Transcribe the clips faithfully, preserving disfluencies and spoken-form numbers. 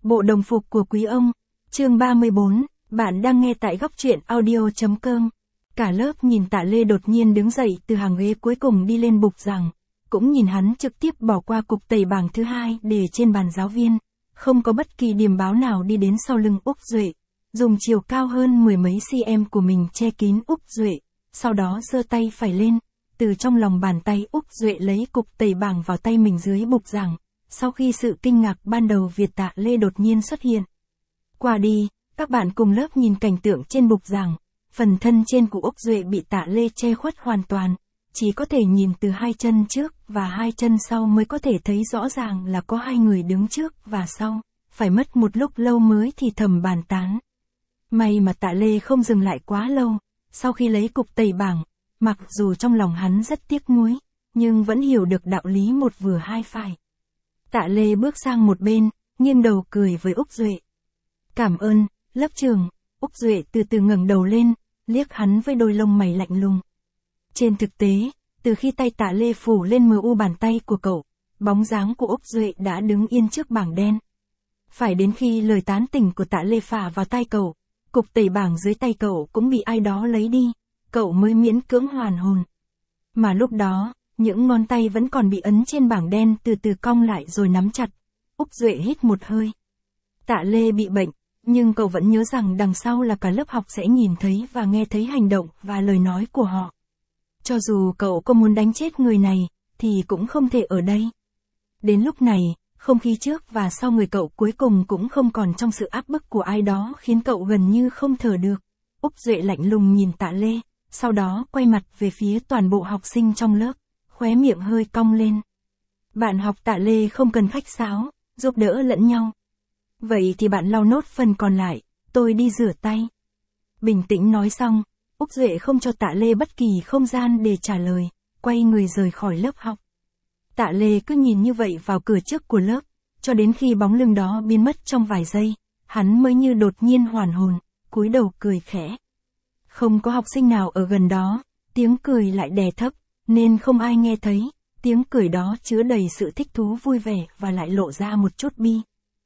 Bộ đồng phục của quý ông. Chương ba mươi bốn, bạn đang nghe tại góc truyện audio.com. Cả lớp nhìn Tạ Lê đột nhiên đứng dậy từ hàng ghế cuối cùng đi lên bục giảng, cũng nhìn hắn trực tiếp bỏ qua cục tẩy bảng thứ hai để trên bàn giáo viên, không có bất kỳ điềm báo nào đi đến sau lưng Úc Duệ, dùng chiều cao hơn mười mấy cm của mình che kín Úc Duệ, sau đó giơ tay phải lên, từ trong lòng bàn tay Úc Duệ lấy cục tẩy bảng vào tay mình dưới bục giảng. Sau khi sự kinh ngạc ban đầu Việt Tạ Lê đột nhiên xuất hiện. Qua đi, các bạn cùng lớp nhìn cảnh tượng trên bục giảng, phần thân trên của Úc Duệ bị Tạ Lê che khuất hoàn toàn, chỉ có thể nhìn từ hai chân trước và hai chân sau mới có thể thấy rõ ràng là có hai người đứng trước và sau, phải mất một lúc lâu mới thì thầm bàn tán. May mà Tạ Lê không dừng lại quá lâu, sau khi lấy cục tẩy bảng, mặc dù trong lòng hắn rất tiếc nuối, nhưng vẫn hiểu được đạo lý một vừa hai phải. Tạ Lê bước sang một bên, nghiêng đầu cười với Úc Duệ. Cảm ơn, lớp trưởng. Úc Duệ từ từ ngẩng đầu lên, liếc hắn với đôi lông mày lạnh lùng. Trên thực tế, từ khi tay Tạ Lê phủ lên mờ u bàn tay của cậu, bóng dáng của Úc Duệ đã đứng yên trước bảng đen. Phải đến khi lời tán tỉnh của Tạ Lê phả vào tay cậu, cục tẩy bảng dưới tay cậu cũng bị ai đó lấy đi, cậu mới miễn cưỡng hoàn hồn. Mà lúc đó, những ngón tay vẫn còn bị ấn trên bảng đen từ từ cong lại rồi nắm chặt. Úc Duệ hít một hơi. Tạ Lê bị bệnh, nhưng cậu vẫn nhớ rằng đằng sau là cả lớp học sẽ nhìn thấy và nghe thấy hành động và lời nói của họ. Cho dù cậu có muốn đánh chết người này, thì cũng không thể ở đây. Đến lúc này, không khí trước và sau người cậu cuối cùng cũng không còn trong sự áp bức của ai đó khiến cậu gần như không thở được. Úc Duệ lạnh lùng nhìn Tạ Lê, sau đó quay mặt về phía toàn bộ học sinh trong lớp, khóe miệng hơi cong lên. Bạn học Tạ Lê không cần khách sáo, giúp đỡ lẫn nhau. Vậy thì bạn lau nốt phần còn lại, tôi đi rửa tay. Bình tĩnh nói xong, Úc Duệ không cho Tạ Lê bất kỳ không gian để trả lời, quay người rời khỏi lớp học. Tạ Lê cứ nhìn như vậy vào cửa trước của lớp, cho đến khi bóng lưng đó biến mất trong vài giây, hắn mới như đột nhiên hoàn hồn, cúi đầu cười khẽ. Không có học sinh nào ở gần đó, tiếng cười lại đè thấp, nên không ai nghe thấy, tiếng cười đó chứa đầy sự thích thú vui vẻ và lại lộ ra một chút bi.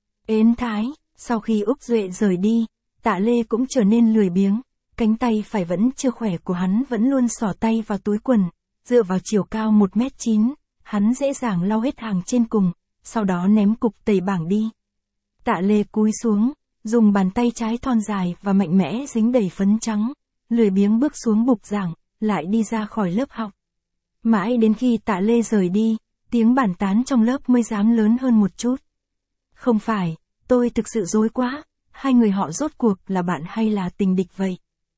Ến thái, sau khi Úc Duệ rời đi, Tạ Lê cũng trở nên lười biếng, cánh tay phải vẫn chưa khỏe của hắn vẫn luôn xỏ tay vào túi quần, dựa vào chiều cao một mét chín, hắn dễ dàng lau hết hàng trên cùng, sau đó ném cục tẩy bảng đi. Tạ Lê cúi xuống, dùng bàn tay trái thon dài và mạnh mẽ dính đầy phấn trắng, lười biếng bước xuống bục giảng, lại đi ra khỏi lớp học. Mãi đến khi Tạ Lê rời đi, tiếng bàn tán trong lớp mới dám lớn hơn một chút. Không phải, tôi thực sự rối quá, hai người họ rốt cuộc là bạn hay là tình địch vậy?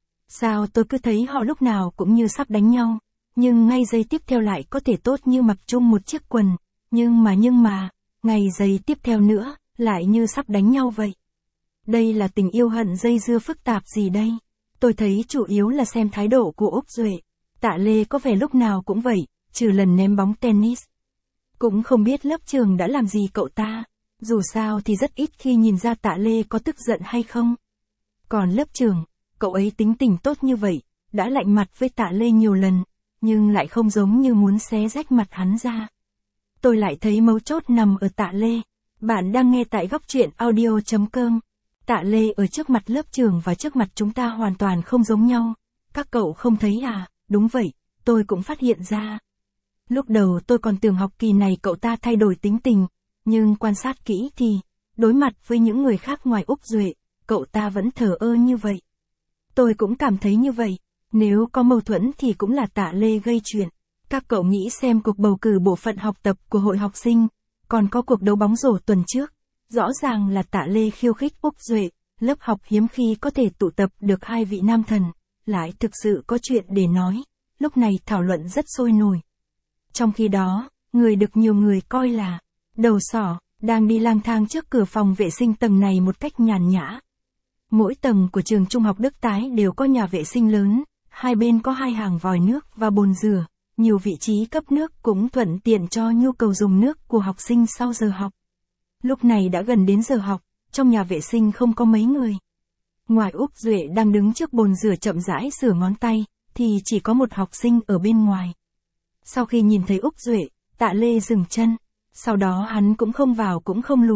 Sao tôi cứ thấy họ lúc nào cũng như sắp đánh nhau, nhưng ngay giây tiếp theo lại có thể tốt như mặc chung một chiếc quần, nhưng mà nhưng mà, ngày giây tiếp theo nữa, lại như sắp đánh nhau vậy. Đây là tình yêu hận dây dưa phức tạp gì đây? Tôi thấy chủ yếu là xem thái độ của Úc Duệ. Tạ Lê có vẻ lúc nào cũng vậy, trừ lần ném bóng tennis. Cũng không biết lớp trường đã làm gì cậu ta, dù sao thì rất ít khi nhìn ra Tạ Lê có tức giận hay không. Còn lớp trường, cậu ấy tính tình tốt như vậy, đã lạnh mặt với Tạ Lê nhiều lần, nhưng lại không giống như muốn xé rách mặt hắn ra. Tôi lại thấy mấu chốt nằm ở Tạ Lê. Bạn đang nghe tại góc truyện audio.com. Tạ Lê ở trước mặt lớp trường và trước mặt chúng ta hoàn toàn không giống nhau. Các cậu không thấy à? Đúng vậy, tôi cũng phát hiện ra. Lúc đầu tôi còn tưởng học kỳ này cậu ta thay đổi tính tình, nhưng quan sát kỹ thì, đối mặt với những người khác ngoài Úc Duệ, cậu ta vẫn thờ ơ như vậy. Tôi cũng cảm thấy như vậy, nếu có mâu thuẫn thì cũng là Tạ Lê gây chuyện. Các cậu nghĩ xem cuộc bầu cử bộ phận học tập của hội học sinh, còn có cuộc đấu bóng rổ tuần trước, rõ ràng là Tạ Lê khiêu khích Úc Duệ, lớp học hiếm khi có thể tụ tập được hai vị nam thần, lại thực sự có chuyện để nói, lúc này thảo luận rất sôi nổi. Trong khi đó, người được nhiều người coi là đầu sỏ, đang đi lang thang trước cửa phòng vệ sinh tầng này một cách nhàn nhã. Mỗi tầng của trường trung học Đức Tái đều có nhà vệ sinh lớn, hai bên có hai hàng vòi nước và bồn rửa, nhiều vị trí cấp nước cũng thuận tiện cho nhu cầu dùng nước của học sinh sau giờ học. Lúc này đã gần đến giờ học, trong nhà vệ sinh không có mấy người. Ngoài Úc Duệ đang đứng trước bồn rửa chậm rãi rửa ngón tay, thì chỉ có một học sinh ở bên ngoài. Sau khi nhìn thấy Úc Duệ, Tạ Lê dừng chân, sau đó hắn cũng không vào cũng không lùi,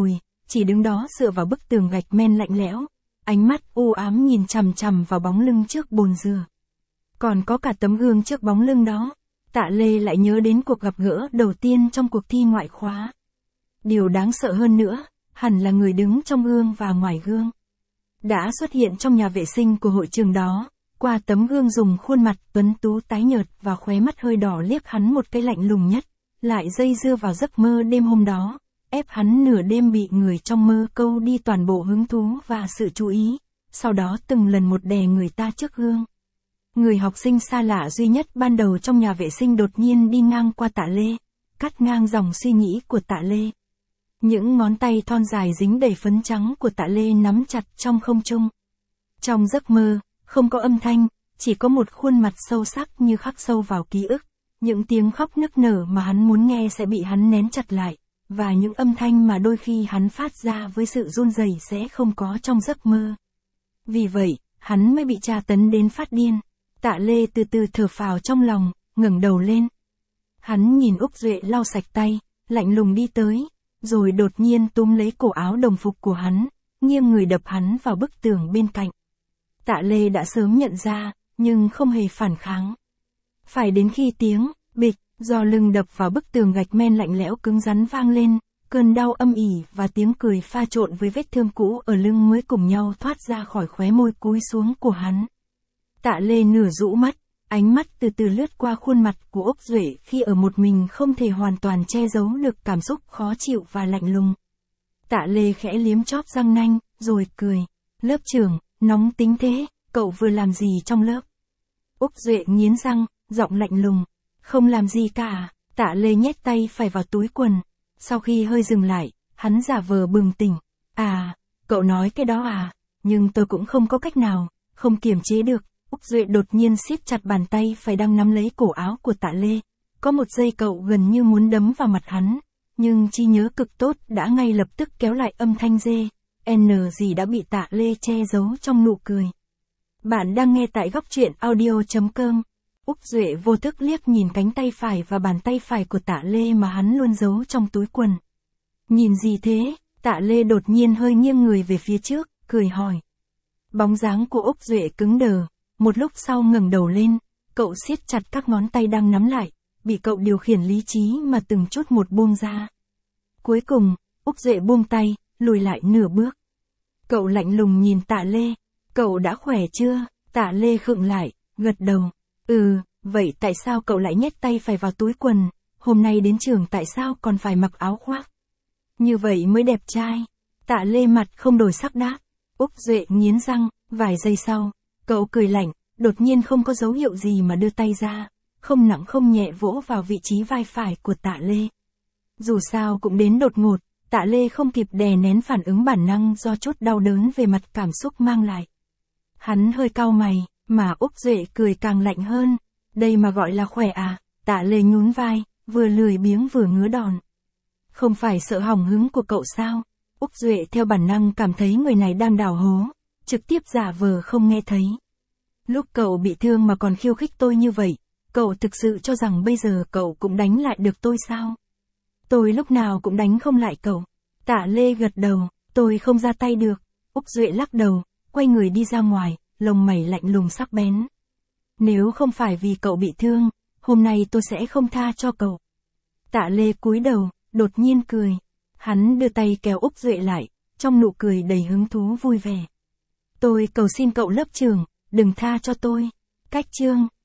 chỉ đứng đó dựa vào bức tường gạch men lạnh lẽo, ánh mắt u ám nhìn chằm chằm vào bóng lưng trước bồn dừa. Còn có cả tấm gương trước bóng lưng đó, Tạ Lê lại nhớ đến cuộc gặp gỡ đầu tiên trong cuộc thi ngoại khóa. Điều đáng sợ hơn nữa, hẳn là người đứng trong gương và ngoài gương. Đã xuất hiện trong nhà vệ sinh của hội trường đó, qua tấm gương dùng khuôn mặt tuấn tú tái nhợt và khóe mắt hơi đỏ liếc hắn một cái lạnh lùng nhất, lại dây dưa vào giấc mơ đêm hôm đó, ép hắn nửa đêm bị người trong mơ câu đi toàn bộ hứng thú và sự chú ý, sau đó từng lần một đè người ta trước gương. Người học sinh xa lạ duy nhất ban đầu trong nhà vệ sinh đột nhiên đi ngang qua Tạ Lê, cắt ngang dòng suy nghĩ của Tạ Lê. Những ngón tay thon dài dính đầy phấn trắng của Tạ Lê nắm chặt trong không trung. Trong giấc mơ, không có âm thanh, chỉ có một khuôn mặt sâu sắc như khắc sâu vào ký ức. Những tiếng khóc nức nở mà hắn muốn nghe sẽ bị hắn nén chặt lại, và những âm thanh mà đôi khi hắn phát ra với sự run rẩy sẽ không có trong giấc mơ. Vì vậy, hắn mới bị tra tấn đến phát điên. Tạ Lê từ từ thở phào trong lòng, ngẩng đầu lên. Hắn nhìn Úc Duệ lau sạch tay, lạnh lùng đi tới, rồi đột nhiên túm lấy cổ áo đồng phục của hắn, nghiêng người đập hắn vào bức tường bên cạnh. Tạ Lê đã sớm nhận ra, nhưng không hề phản kháng. Phải đến khi tiếng bịch do lưng đập vào bức tường gạch men lạnh lẽo cứng rắn vang lên, cơn đau âm ỉ và tiếng cười pha trộn với vết thương cũ ở lưng mới cùng nhau thoát ra khỏi khóe môi cúi xuống của hắn. Tạ Lê nửa rũ mắt, ánh mắt từ từ lướt qua khuôn mặt của Úc Duệ khi ở một mình không thể hoàn toàn che giấu được cảm xúc khó chịu và lạnh lùng. Tạ Lê khẽ liếm chóp răng nanh, rồi cười. Lớp trưởng, nóng tính thế, cậu vừa làm gì trong lớp? Úc Duệ nghiến răng, giọng lạnh lùng. Không làm gì cả. Tạ Lê nhét tay phải vào túi quần. Sau khi hơi dừng lại, hắn giả vờ bừng tỉnh. À, cậu nói cái đó à, nhưng tôi cũng không có cách nào, không kiềm chế được. Úc Duệ đột nhiên siết chặt bàn tay phải đang nắm lấy cổ áo của Tạ Lê. Có một giây cậu gần như muốn đấm vào mặt hắn, nhưng trí nhớ cực tốt đã ngay lập tức kéo lại âm thanh dê, N gì đã bị Tạ Lê che giấu trong nụ cười. Bạn đang nghe tại góc truyện audio chấm com. Úc Duệ vô thức liếc nhìn cánh tay phải và bàn tay phải của Tạ Lê mà hắn luôn giấu trong túi quần. Nhìn gì thế? Tạ Lê đột nhiên hơi nghiêng người về phía trước, cười hỏi. Bóng dáng của Úc Duệ cứng đờ. Một lúc sau ngẩng đầu lên, cậu siết chặt các ngón tay đang nắm lại, bị cậu điều khiển lý trí mà từng chút một buông ra. Cuối cùng, Úc Duệ buông tay, lùi lại nửa bước. Cậu lạnh lùng nhìn Tạ Lê. Cậu đã khỏe chưa? Tạ Lê khựng lại, gật đầu. Ừ, vậy tại sao cậu lại nhét tay phải vào túi quần? Hôm nay đến trường tại sao còn phải mặc áo khoác? Như vậy mới đẹp trai. Tạ Lê mặt không đổi sắc đáp. Úc Duệ nghiến răng, vài giây sau. Cậu cười lạnh, đột nhiên không có dấu hiệu gì mà đưa tay ra, không nặng không nhẹ vỗ vào vị trí vai phải của Tạ Lê. Dù sao cũng đến đột ngột, Tạ Lê không kịp đè nén phản ứng bản năng do chút đau đớn về mặt cảm xúc mang lại. Hắn hơi cau mày, mà Úc Duệ cười càng lạnh hơn. Đây mà gọi là khỏe à? Tạ Lê nhún vai, vừa lười biếng vừa ngứa đòn. Không phải sợ hỏng hứng của cậu sao? Úc Duệ theo bản năng cảm thấy người này đang đào hố, trực tiếp giả vờ không nghe thấy. Lúc cậu bị thương mà còn khiêu khích tôi như vậy, cậu thực sự cho rằng bây giờ cậu cũng đánh lại được tôi sao? Tôi lúc nào cũng đánh không lại cậu. Tạ Lê gật đầu, tôi không ra tay được. Úc Duệ lắc đầu, quay người đi ra ngoài, lông mày lạnh lùng sắc bén. Nếu không phải vì cậu bị thương, hôm nay tôi sẽ không tha cho cậu. Tạ Lê cúi đầu, đột nhiên cười. Hắn đưa tay kéo Úc Duệ lại, trong nụ cười đầy hứng thú vui vẻ. Tôi cầu xin cậu lớp trưởng, đừng tha cho tôi. Cách chương